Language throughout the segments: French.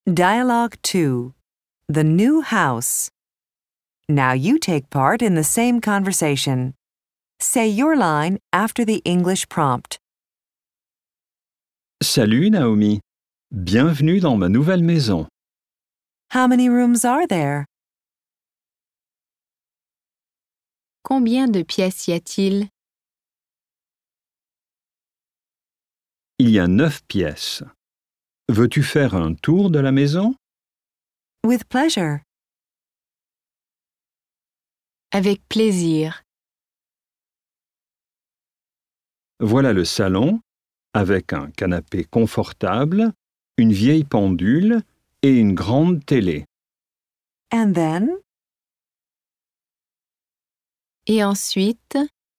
Dialogue 2. The new house. Now you take part in the same conversation. Say your line after the English prompt. Salut Naomi, bienvenue dans ma nouvelle maison. How many rooms are there? Combien de pièces y a-t-il? Il y a 9 pièces. Veux-tu faire un tour de la maison? With pleasure. Avec plaisir. Voilà le salon, avec un canapé confortable, une vieille pendule et une grande télé. And then? Et ensuite,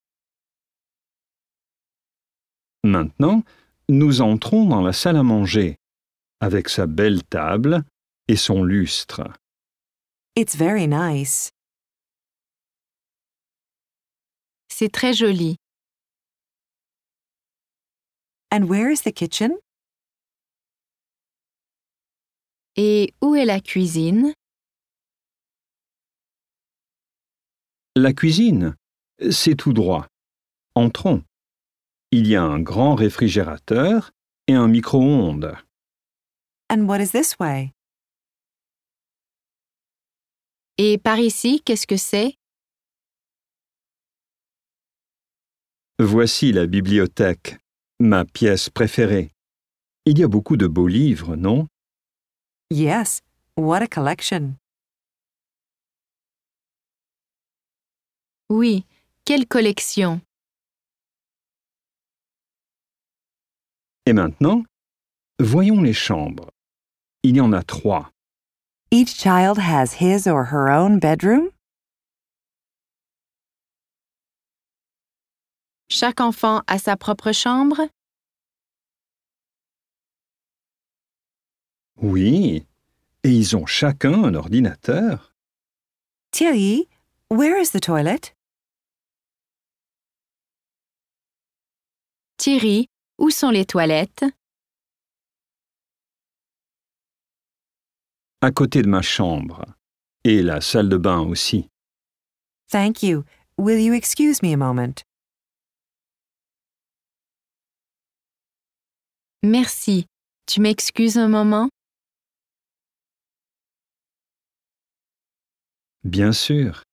Maintenant, nous entrons dans la salle à manger, avec sa belle table et son lustre. It's very nice. c'est très joli. And where is the kitchen? Et où est la cuisine? La cuisine, c'est tout droit. Entrons. Il y a un grand réfrigérateur et un micro-ondes. And what is this way? Et par ici, qu'est-ce que c'est? Voici la bibliothèque, ma pièce préférée. Il y a beaucoup de beaux livres, non? Yes, what a collection. Oui, quelle collection! Et maintenant, voyons les chambres. Il y en a 3. Each child has his or her own bedroom? Chaque enfant a sa propre chambre? Oui, et ils ont chacun un ordinateur. Thierry, where is the toilet? Thierry, où sont les toilettes? À côté de ma chambre. Et la salle de bain aussi. Thank you. Will you excuse me a moment? Merci. Tu m'excuses un moment? Bien sûr.